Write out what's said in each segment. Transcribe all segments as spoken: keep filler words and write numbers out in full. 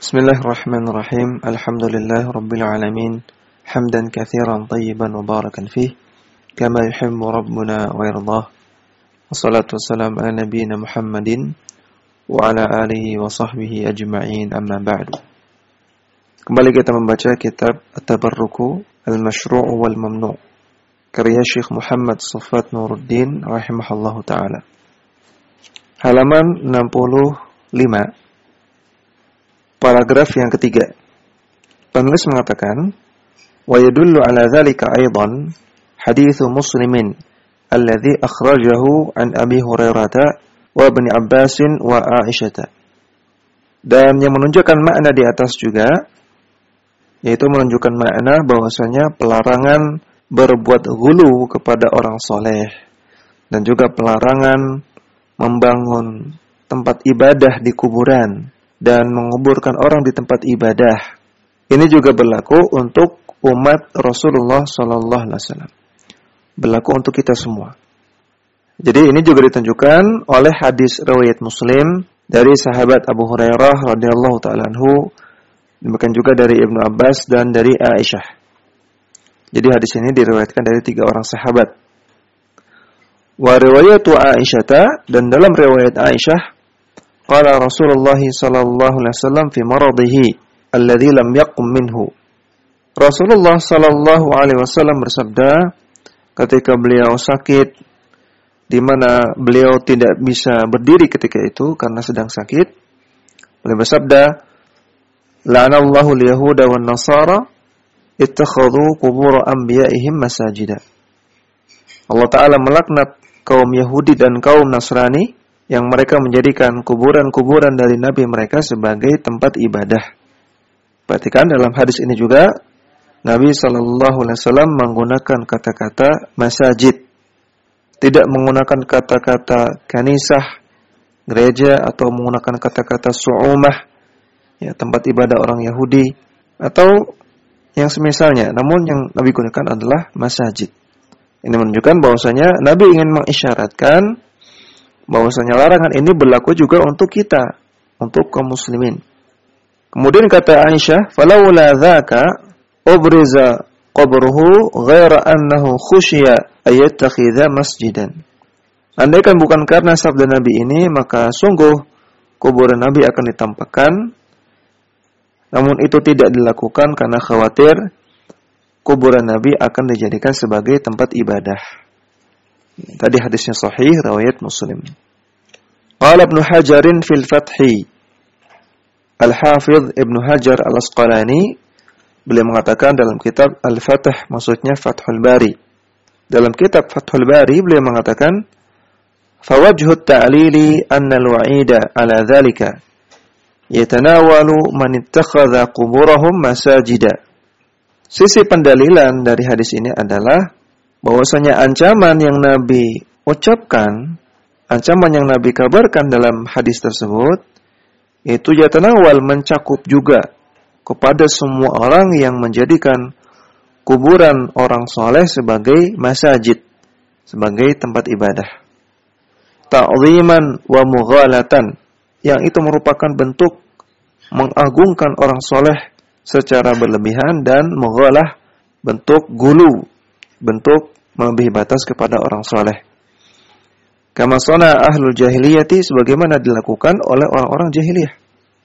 Bismillahirrahmanirrahim. Alhamdulillah rabbil alamin. Hamdan katsiran tayyiban mubarakan fih kama yuhibbu rabbuna wa yardah. Wassalatu wassalamu ala nabiyyina Muhammadin wa ala alihi wa sahbihi ajma'in, amma ba'du. Kembali kita membaca kitab At-Tabarruku Al-Mashru' wal Mamnu' karya Syekh Muhammad Safat Nuruddin rahimahullahu taala. Halaman enam puluh lima. Paragraf yang ketiga. Penulis mengatakan, wa yadullu ala dzalika aidan haditsu Muslimin alladzi akhrajahu an Abi Hurairah wa Ibnu Abbas wa Aisyah. Dan yang menunjukkan makna di atas juga, yaitu menunjukkan makna bahwasanya pelarangan berbuat ghulu kepada orang soleh dan juga pelarangan membangun tempat ibadah di kuburan dan menguburkan orang di tempat ibadah. Ini juga berlaku untuk umat Rasulullah sallallahu alaihi wasallam. Berlaku untuk kita semua. Jadi ini juga ditunjukkan oleh hadis riwayat Muslim dari sahabat Abu Hurairah radhiyallahu taala anhu, demikian juga dari Ibnu Abbas dan dari Aisyah. Jadi hadis ini diriwayatkan dari tiga orang sahabat. Wa riwayatu Aisyah, dan dalam riwayat Aisyah, qala Rasulullah sallallahu alaihi wasallam fi maradihi alladhi lam yaqum minhu. Rasulullah sallallahu alaihi wasallam bersabda ketika beliau sakit, di mana beliau tidak bisa berdiri ketika itu karena sedang sakit. Beliau bersabda, la'anallahu al-yahuda wan nasara ittakhadhu qubur anbiya'ihim masajida. Allah Ta'ala melaknat kaum Yahudi dan kaum Nasrani yang mereka menjadikan kuburan-kuburan dari nabi mereka sebagai tempat ibadah. Perhatikan dalam hadis ini juga Nabi sallallahu alaihi wasallam menggunakan kata-kata masajid, tidak menggunakan kata-kata kanisah, gereja, atau menggunakan kata-kata su'umah, ya, tempat ibadah orang Yahudi atau yang semisalnya. Namun yang Nabi gunakan adalah masajid. Ini menunjukkan bahwasanya Nabi ingin mengisyaratkan bahwasanya larangan ini berlaku juga untuk kita, untuk kaum muslimin. Kemudian kata Aisyah, "Falawla dzaka ubriza qabruhu ghaira annahu khushiya ayattakhidha masjidan." Andaikan bukan karena sabda Nabi ini, maka sungguh kuburan Nabi akan ditampakkan. Namun itu tidak dilakukan karena khawatir kuburan Nabi akan dijadikan sebagai tempat ibadah. Tadi hadisnya sahih, riwayat Muslim. Qala Ibnu Hajarin fil Fathi. Al-Hafidh Ibnu Hajar Al-Asqalani, beliau mengatakan dalam kitab Al-Fath, maksudnya Fathul Bari. Dalam kitab Fathul Bari beliau mengatakan, "Fawajhu at-ta'lili anna al-wa'ida 'ala dzalika yatanawalu man ittakhadha quburahum masajida." Sisi pendalilan dari hadis ini adalah bahwasanya ancaman yang Nabi ucapkan, ancaman yang Nabi kabarkan dalam hadis tersebut, itu yatanawal, mencakup juga kepada semua orang yang menjadikan kuburan orang soleh sebagai masajid, sebagai tempat ibadah. Ta'ziman wa mughalatan, yang itu merupakan bentuk mengagungkan orang soleh secara berlebihan, dan mughalah bentuk gulu, bentuk melebihi batas kepada orang soleh. Kama sana ahlul jahiliyati, sebagaimana dilakukan oleh orang-orang jahiliyah.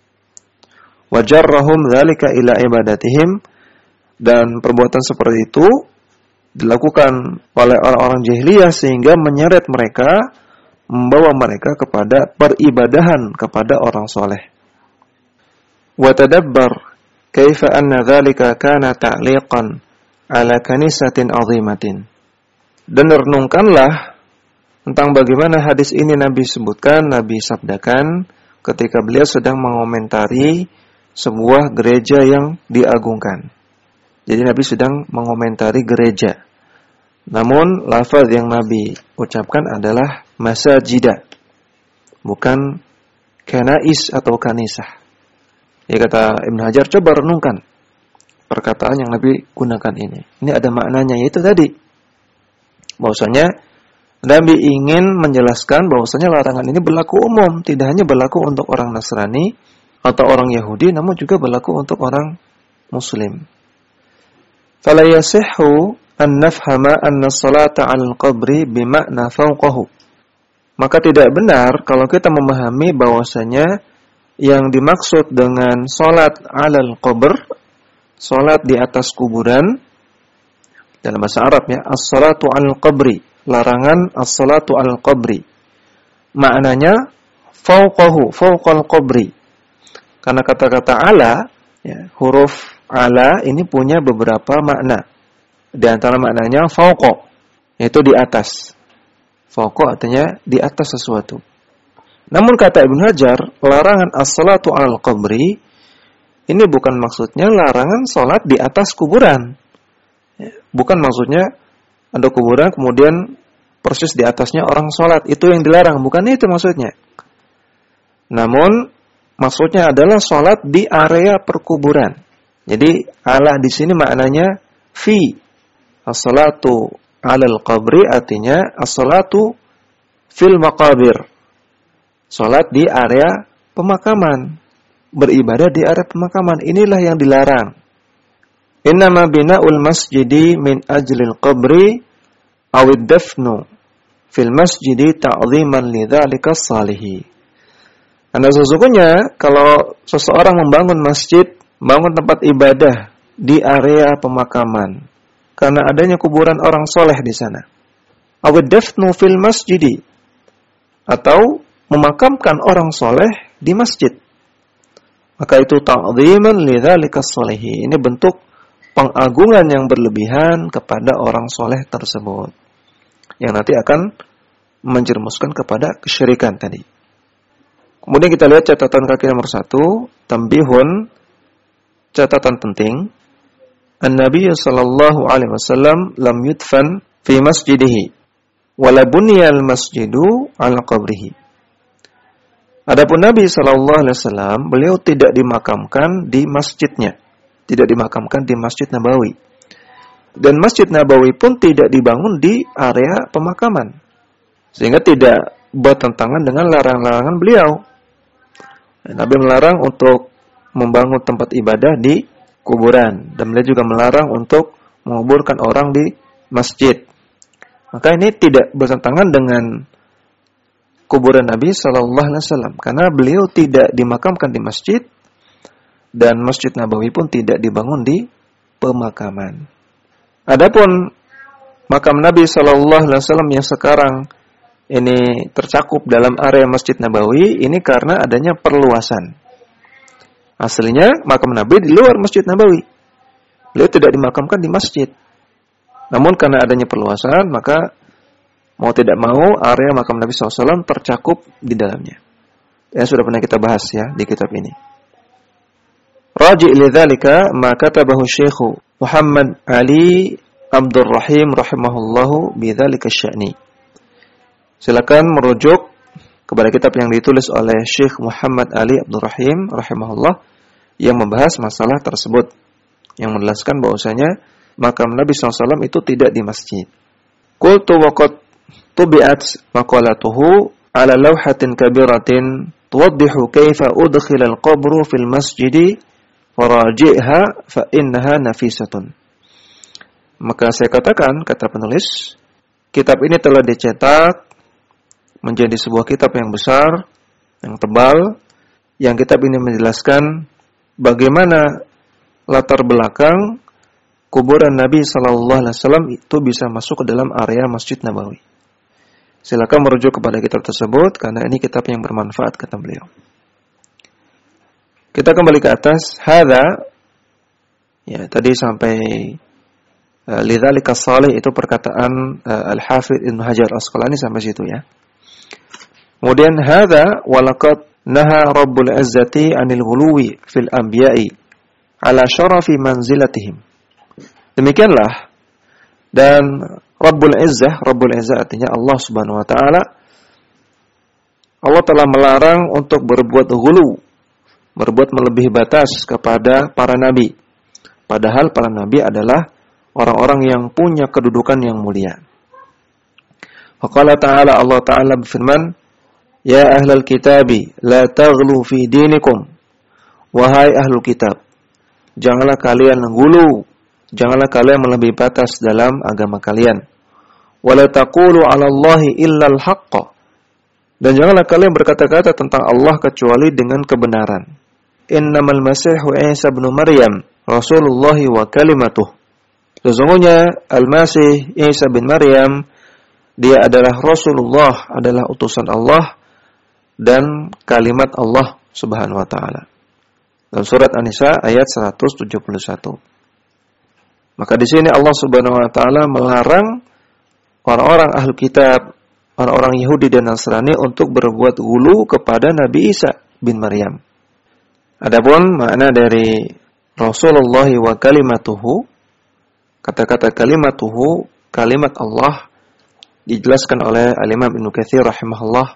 Wajarrahum dzalika ila ibadatihim, dan perbuatan seperti itu dilakukan oleh orang-orang jahiliyah sehingga menyeret mereka, membawa mereka kepada peribadahan kepada orang soleh. Wa tadabbar kaifa anna dzalika kana ta'liqan ala kanisatin 'azimatin. Dan renungkanlah tentang bagaimana hadis ini Nabi sebutkan, Nabi sabdakan ketika beliau sedang mengomentari sebuah gereja yang diagungkan. Jadi Nabi sedang mengomentari gereja. Namun lafaz yang Nabi ucapkan adalah masajida, bukan kanais atau kanisah. Ya, kata Ibnu Hajar, coba renungkan perkataan yang Nabi gunakan ini. Ini ada maknanya, yaitu tadi bahwasanya Nabi ingin menjelaskan bahwasanya larangan ini berlaku umum, tidak hanya berlaku untuk orang Nasrani, atau orang Yahudi, namun juga berlaku untuk orang Muslim. Fala yasihhu an nafhama anna salata 'alal qabri bima'na fawqahu. Maka tidak benar kalau kita memahami bahwasanya yang dimaksud dengan salat 'alal qabr, salat di atas kuburan, dalam bahasa Arab ya, as-salatu 'alal qabri, larangan as-salatu 'alal qabri. Maknanya fawqahu, fawqal qabri. Karena kata-kata ala, ya, huruf ala ini punya beberapa makna. Di antara maknanya fawqa, yaitu di atas. Fawqa artinya di atas sesuatu. Namun kata Ibnu Hajar, larangan as-salatu 'alal qabri ini bukan maksudnya larangan salat di atas kuburan. Bukan maksudnya ada kuburan kemudian persis di atasnya orang salat, itu yang dilarang, bukan itu maksudnya. Namun maksudnya adalah salat di area perkuburan. Jadi ala di sini maknanya fi. As-salatu 'alal qabri artinya as-salatu fil maqabir. Salat di area pemakaman. Beribadah di area pemakaman. Inilah yang dilarang. Innama bina'ul masjidi min ajlil qabri awid dafnu fil masjidi ta'ziman lidzalika salihi. Karena sesungguhnya kalau seseorang membangun masjid, bangun tempat ibadah di area pemakaman, karena adanya kuburan orang soleh di sana. Awid dafnu fil masjidi, atau memakamkan orang soleh di masjid. Maka itu ta'ziman lidzalika salihi. Ini bentuk pengagungan yang berlebihan kepada orang soleh tersebut, yang nanti akan menjerumuskan kepada kesyirikan tadi. Kemudian kita lihat catatan kaki nomor satu, tambihun, catatan penting. An-Nabi sallallahu alaihi wasallam lam yudfan fi masjidihi, wala buniyal masjidu ala qabrihi. Adapun Nabi sallallahu alaihi wasallam, beliau tidak dimakamkan di masjidnya, tidak dimakamkan di Masjid Nabawi. Dan Masjid Nabawi pun tidak dibangun di area pemakaman, sehingga tidak bertentangan dengan larangan-larangan beliau. Nabi melarang untuk membangun tempat ibadah di kuburan, dan beliau juga melarang untuk menguburkan orang di masjid. Maka ini tidak bertentangan dengan kuburan Nabi sallallahu alaihi wasallam, karena beliau tidak dimakamkan di masjid dan Masjid Nabawi pun tidak dibangun di pemakaman. Adapun makam Nabi sallallahu alaihi wasallam yang sekarang ini tercakup dalam area Masjid Nabawi, ini karena adanya perluasan. Aslinya makam Nabi di luar Masjid Nabawi. Beliau tidak dimakamkan di masjid. Namun karena adanya perluasan, maka mau tidak mau area makam Nabi sallallahu alaihi wasallam tercakup di dalamnya. Ya, sudah pernah kita bahas ya di kitab ini. Raji' lidzalika ma katabahu Syekh Muhammad Ali Abdul Rahim rahimahullahu bidzalika sya'ni. Silakan merujuk kepada kitab yang ditulis oleh Syekh Muhammad Ali Abdul Rahim rahimahullah yang membahas masalah tersebut, yang menjelaskan bahwasanya makam Nabi sallallahu alaihi wasallam itu tidak di masjid. Qultu wa qad tubi'at maqalatuhu ala lawhatin kabiratin tuwaddihu kaifa udkhila al-qabru fil masjidi faraji'ha fa innaha nafisatun. Maka saya katakan, kata penulis, kitab ini telah dicetak menjadi sebuah kitab yang besar, yang tebal, yang kitab ini menjelaskan bagaimana latar belakang kuburan Nabi sallallahu alaihi wasallam itu bisa masuk ke dalam area Masjid Nabawi. Silakan merujuk kepada kitab tersebut karena ini kitab yang bermanfaat, kata beliau. Kita kembali ke atas. Hadza, ya tadi sampai uh, lidzalika salih itu perkataan uh, Al-Hafidz Ibnu Hajar Asqalani sampai situ ya. Kemudian hadza walaqad naha Rabbul Izzati 'anil ghuluwi fil anbiya'i 'ala syarafi manzilatihim. Demikianlah, dan Rabbul Izzah, Rabbul Izzah artinya Allah Subhanahu wa taala, Allah telah melarang untuk berbuat ghulu, berbuat melebihi batas kepada para nabi. Padahal para nabi adalah orang-orang yang punya kedudukan yang mulia. Faqala ta'ala, Allah taala berfirman, ya ahlal kitabi la taghlu fi dinikum wahai ahlul kitab, janganlah kalian gulu, janganlah kalian melebihi batas dalam agama kalian. Wala taqulu 'ala Allahi illa al-haqq. Dan janganlah kalian berkata-kata tentang Allah kecuali dengan kebenaran. Innamal Masihu Isa bin Maryam Rasulullah wa kalimatuh. Sesungguhnya Al-Masih Isa bin Maryam, dia adalah Rasulullah, adalah utusan Allah dan kalimat Allah Subhanahu wa taala. Dalam surat An-Nisa ayat seratus tujuh puluh satu. Maka di sini Allah Subhanahu wa taala melarang orang-orang ahli kitab, orang-orang Yahudi dan Nasrani untuk berbuat ghulu kepada Nabi Isa bin Maryam. Adapun makna dari Rasulullah wa kalimatuhu, kata-kata kalimatuhu, kalimat Allah, dijelaskan oleh Al-Imam Ibnu Katsir rahimahullah,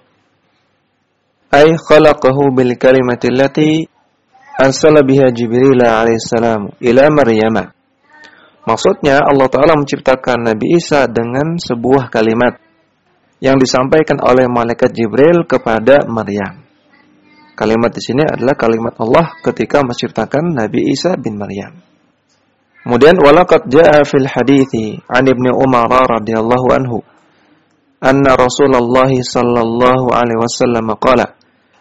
ay khalaqahu bil kalimati allati arsala biha Jibril alaihi salam ila Maryam. Maksudnya Allah Ta'ala menciptakan Nabi Isa dengan sebuah kalimat yang disampaikan oleh malaikat Jibril kepada Maryam. Kalimat di sini adalah kalimat Allah ketika menciptakan Nabi Isa bin Maryam. Kemudian walaqad jaa fil hadithi an Ibnu Umar radhiyallahu anhu anna Rasulullah sallallahu alaihi wasallam qala.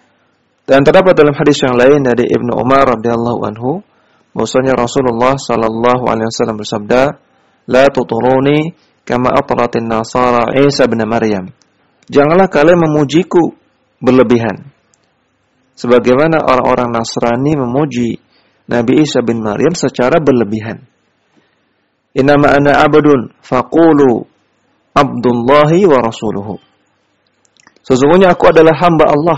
Dan terdapat dalam hadis yang lain dari Ibnu Umar radhiyallahu anhu bahwasanya Rasulullah sallallahu alaihi wasallam bersabda, "La tuturuni kama atratin nasara Isa bin Maryam." Janganlah kalian memujiku berlebihan sebagaimana orang-orang Nasrani memuji Nabi Isa bin Maryam secara berlebihan. Innama ana abdun faqulu abdullahi wa rasuluhu. Sesungguhnya aku adalah hamba Allah,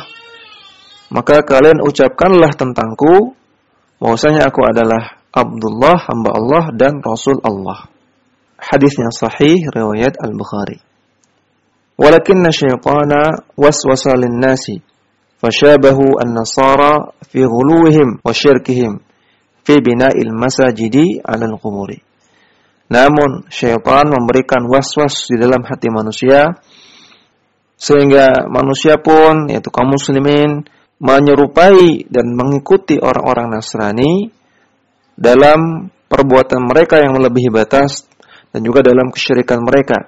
maka kalian ucapkanlah tentangku bahwasanya aku adalah Abdullah, hamba Allah dan Rasul Allah. Hadisnya sahih riwayat Al-Bukhari. Walakinna syaitana waswasa lin-nasi fashabahu an-nasara fi ghuluwihim wa syirkihim fi bina'il masajidi 'alal quburi. Namun syaitan memberikan waswas di dalam hati manusia sehingga manusia pun, yaitu kaum muslimin, menyerupai dan mengikuti orang-orang Nasrani dalam perbuatan mereka yang melebihi batas dan juga dalam kesyirikan mereka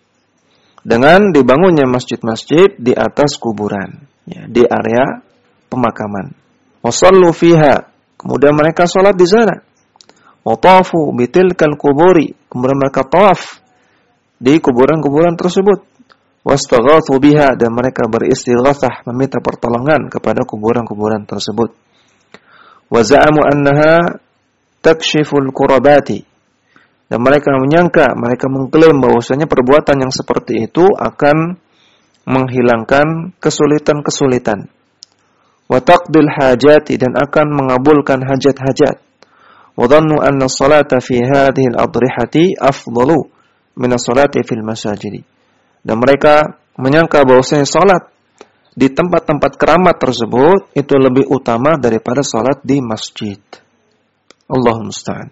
dengan dibangunnya masjid-masjid di atas kuburan, ya, di area pemakaman. Wasallu fiha, kemudian mereka salat di sana. Watafu bitilkal kuburi, kemudian mereka tawaf di kuburan-kuburan tersebut. Wastaghathu biha, dan mereka beristighatsah, meminta pertolongan kepada kuburan-kuburan tersebut. Wa za'amu annaha takshiful kurabati, dan mereka menyangka, mereka mengklaim bahwasanya perbuatan yang seperti itu akan menghilangkan kesulitan-kesulitan. Wa taqdil hajati, dan akan mengabulkan hajat-hajat. Wa dhannu anna as-salata fi hadhihi al-adrihati afdalu min as-salati fil masajid. Dan mereka menyangka bahwasanya salat di tempat-tempat keramat tersebut itu lebih utama daripada salat di masjid. Allahu musta'an.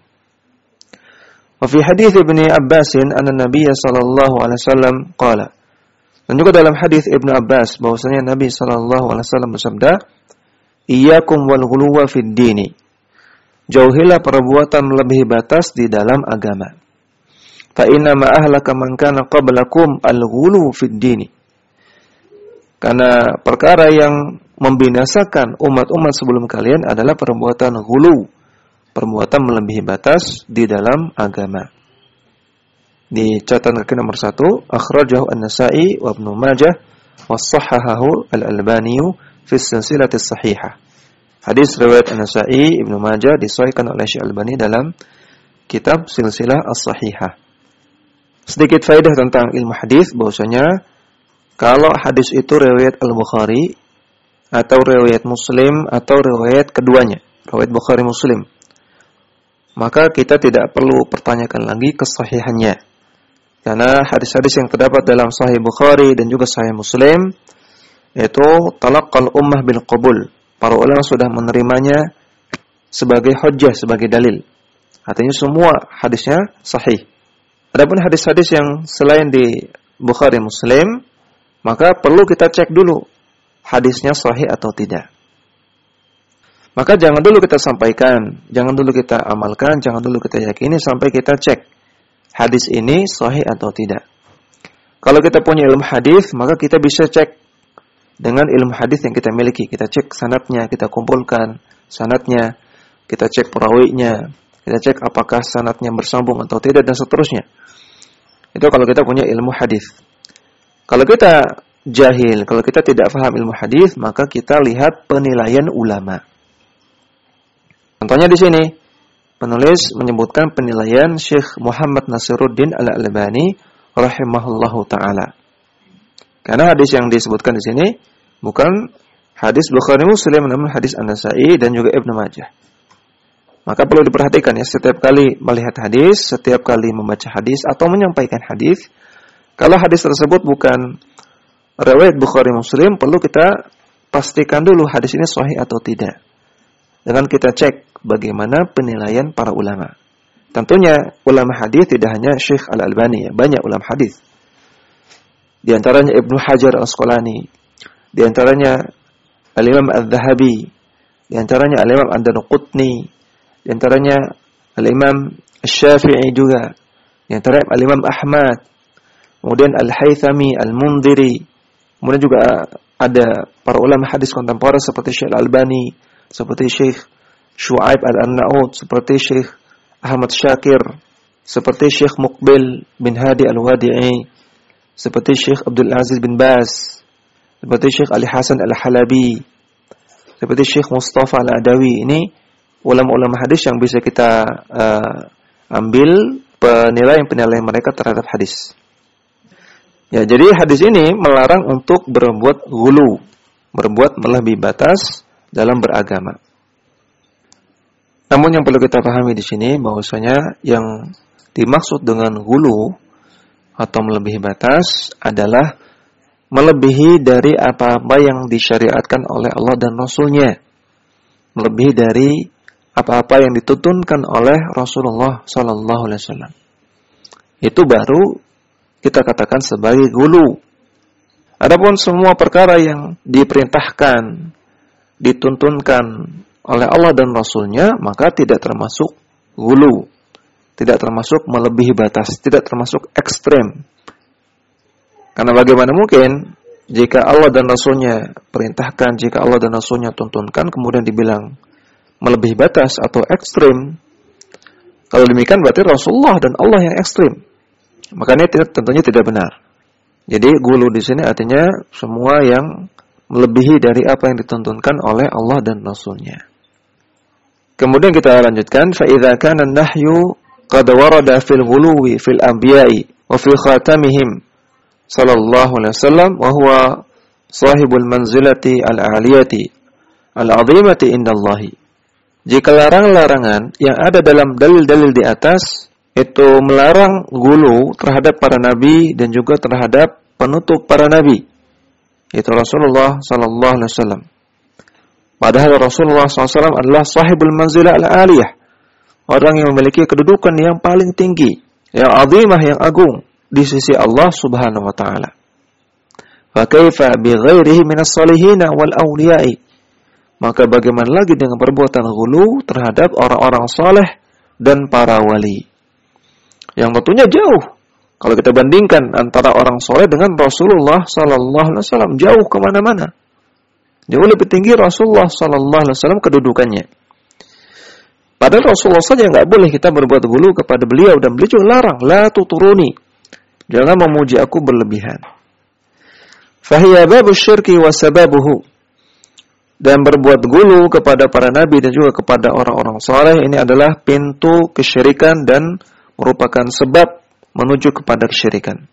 Wa fi hadits Ibnu Abbas anna Nabiy sallallahu alaihi wasallam qala. Dan juga dalam hadis Ibnu Abbas bahwasanya Nabi sallallahu alaihi wasallam bersabda, "Iyyakum wal ghuluwa fid dini." Jauhilah perbuatan melebihi batas di dalam agama. Fa inna ma ahlaka man kana qablakum al-ghulu fid dini. Karena perkara yang membinasakan umat-umat sebelum kalian adalah perbuatan ghulu, perbuatan melebihi batas di dalam agama. Di catatan kaki nomor satu, akhrajahu An-Nasa'i wa Ibnu Majah wa sahhahahu Al-Albani fi silsilati sahihah. Hadis riwayat An-Nasa'i, Ibnu Majah disahihkan oleh Syekh Al-Albani dalam kitab Silsilah As-Sahihah. Sedikit faedah tentang ilmu hadis, bahwasanya kalau hadis itu riwayat Al-Bukhari atau riwayat Muslim atau riwayat keduanya, riwayat Bukhari Muslim, maka kita tidak perlu pertanyakan lagi kesahihannya. Karena hadis-hadis yang terdapat dalam Sahih Bukhari dan juga Sahih Muslim yaitu talaqqal ummah bil qabul. Para ulama sudah menerimanya sebagai hujjah, sebagai dalil. Artinya semua hadisnya sahih. Adapun hadis-hadis yang selain di Bukhari Muslim, maka perlu kita cek dulu hadisnya sahih atau tidak. Maka jangan dulu kita sampaikan, jangan dulu kita amalkan, jangan dulu kita yakini sampai kita cek hadis ini sahih atau tidak. Kalau kita punya ilmu hadis, maka kita bisa cek dengan ilmu hadis yang kita miliki. Kita cek sanadnya, kita kumpulkan sanadnya, kita cek perawinya, kita cek apakah sanadnya bersambung atau tidak dan seterusnya. Itu kalau kita punya ilmu hadis. Kalau kita jahil, kalau kita tidak paham ilmu hadis, maka kita lihat penilaian ulama. Contohnya di sini, penulis menyebutkan penilaian Syekh Muhammad Nasiruddin Al-Albani rahimahullahu taala. Karena hadis yang disebutkan di sini bukan hadis Bukhari Muslim, namun hadis An-Nasa'i dan juga Ibnu Majah. Maka perlu diperhatikan ya, setiap kali melihat hadis, setiap kali membaca hadis atau menyampaikan hadis, kalau hadis tersebut bukan riwayat Bukhari Muslim, perlu kita pastikan dulu hadis ini sahih atau tidak. Dengan kita cek bagaimana penilaian para ulama. Tentunya ulama hadis tidak hanya Syekh Al-Albani, ya, banyak ulama hadis. Di antaranya Ibnu Hajar Al-Asqalani, di antaranya Al-Imam Al-Zahabi, di antaranya Al-Imam Ad-Darqutni, di antaranya Al-Imam Asy-Syafi'i juga, di antaranya Al-Imam Ahmad, kemudian Al-Haythami, Al-Mundhiri, kemudian juga ada para ulama hadis kontemporer seperti Syekh Al-Albani, seperti Syekh Syu'aib Al-Arnaud, seperti Syekh Ahmad Syakir, seperti Syekh Muqbil bin Hadi Al-Wadi'i, seperti Syekh Abdul Aziz bin Baz, seperti Syekh Ali Hasan Al-Halabi, seperti Syekh Mustafa Al-Adawi. Ini ulama-ulama hadis yang bisa kita uh, ambil penilaian-penilaian mereka terhadap hadis. Ya, jadi hadis ini melarang untuk berbuat ghulu, berbuat melebihi batas dalam beragama. Namun yang perlu kita pahami di sini bahwasanya yang dimaksud dengan ghulu atau melebihi batas adalah melebihi dari apa-apa yang disyariatkan oleh Allah dan Rasul-Nya. Melebihi dari apa-apa yang dituntunkan oleh Rasulullah sallallahu alaihi wasallam. Itu baru kita katakan sebagai ghulu. Adapun semua perkara yang diperintahkan, dituntunkan oleh Allah dan Rasul-Nya, maka tidak termasuk ghulu, tidak termasuk melebihi batas, tidak termasuk ekstrem. Karena bagaimana mungkin jika Allah dan Rasul-Nya perintahkan, jika Allah dan Rasul-Nya tuntunkan, kemudian dibilang melebihi batas atau ekstrem? Kalau demikian berarti Rasulullah dan Allah yang ekstrem. Makanya tentunya tidak benar. Jadi ghulu di sini artinya semua yang melebihi dari apa yang dituntunkan oleh Allah dan Rasul-Nya. Kemudian kita lanjutkan, fa idza kana an-nahyu qad warada fil ghuluwi fil anbiya'i wa fi khatamihim sallallahu alaihi wasallam wa huwa sahibul manzilati al-'aliyati al-'azimati indallahi. Jika larang-larangan yang ada dalam dalil-dalil di atas itu melarang ghulu terhadap para nabi dan juga terhadap penutup para nabi, yaitu Rasulullah sallallahu alaihi wasallam. Padahal Rasulullah sallallahu alaihi wasallam adalah sahibul manzilah al-aliyah, orang yang memiliki kedudukan yang paling tinggi, yang azimah, yang agung di sisi Allah Subhanahu wa taala. Fa kaifa bi ghairihi minas salihin wal awliya'i? Maka bagaimana lagi dengan perbuatan ghulu terhadap orang-orang saleh dan para wali? Yang tentunya jauh. Kalau kita bandingkan antara orang saleh dengan Rasulullah sallallahu alaihi wasallam, jauh kemana mana. Jauh lebih tinggi Rasulullah sallallahu alaihi wasallam kedudukannya. Padahal Rasulullah saja nggak boleh kita berbuat ghulu kepada beliau, dan beliau juga larang, la tuturuni, jangan memuji aku berlebihan. Fahiya babu syirki wa sababuhu. Dan berbuat ghulu kepada para nabi dan juga kepada orang-orang saleh ini adalah pintu kesyirikan dan merupakan sebab menuju kepada kesyirikan.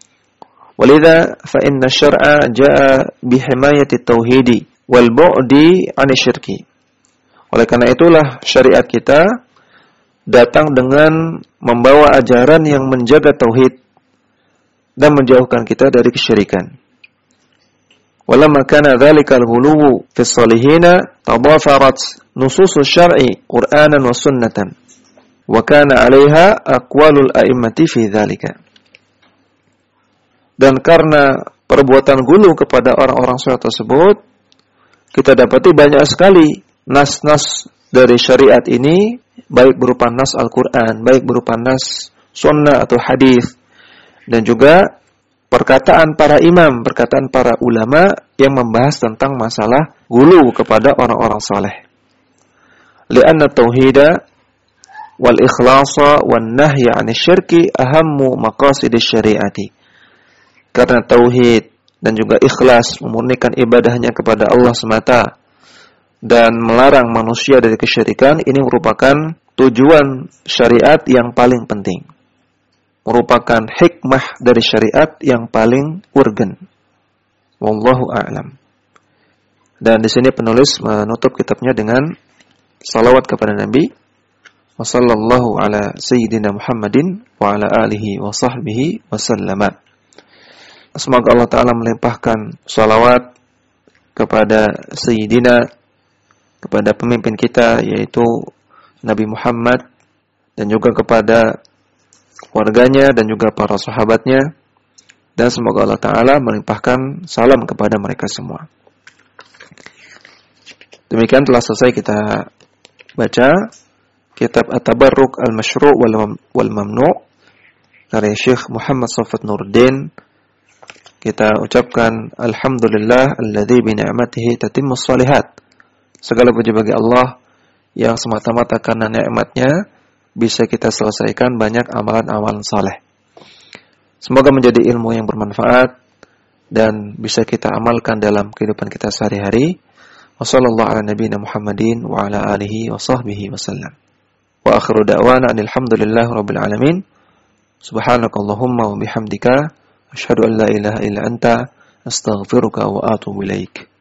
Walidha fa inna syar'a jaa bihimayati tauhidi wal bu'di 'ani syirki. Oleh karena itulah syariat kita datang dengan membawa ajaran yang menjaga tauhid dan menjauhkan kita dari kesyirikan. Walamma kana dzalikal ghuluwu fis salihina tadafarat nususus syar'i Qur'anan wa sunnatan wa kana 'alaiha aqwalul a'immati fi dzalika. Dan karena perbuatan ghulu kepada orang-orang saleh tersebut, kita dapati banyak sekali nas-nas dari syariat ini, baik berupa nas Al-Quran, baik berupa nas sunnah atau hadis, dan juga perkataan para imam, perkataan para ulama yang membahas tentang masalah gulu kepada orang-orang saleh. Lianna tauhida wal ikhlasa wan nahya 'anil syirki ahammu maqasidis syariati. Karena tauhid dan juga ikhlas, memurnikan ibadahnya kepada Allah semata dan melarang manusia dari kesyirikan, ini merupakan tujuan syariat yang paling penting. Merupakan hikmah dari syariat yang paling urgen. Wallahu a'lam. Dan di sini penulis menutup kitabnya dengan salawat kepada Nabi wa sallallahu ala sayyidina Muhammadin wa ala alihi wa sahbihi wa sallama. Semoga Allah Ta'ala melimpahkan salawat kepada sayyidina, kepada pemimpin kita yaitu Nabi Muhammad, dan juga kepada keluarganya dan juga para sahabatnya, dan semoga Allah Ta'ala melimpahkan salam kepada mereka semua. Demikian telah selesai kita baca kitab At-Tabarruk Al-Mashru' wal Mamnu' karya Syekh Muhammad Shafat Nuruddin. Kita ucapkan alhamdulillah alladzi bi ni'matihi tatimmus shalihat. Segala puji bagi Allah yang semata-mata karena nikmatnya bisa kita selesaikan banyak amalan-amalan saleh. Semoga menjadi ilmu yang bermanfaat dan bisa kita amalkan dalam kehidupan kita sehari-hari. Wassallallahu ala nabiyyina Muhammadin wa ala alihi wa sahbihi wasallam. Wa akhiru da'wana alhamdulillahi rabbil alamin. Subhanakallahumma wa bihamdika asyhadu an la ilaha illa anta astaghfiruka wa atubu ilaik.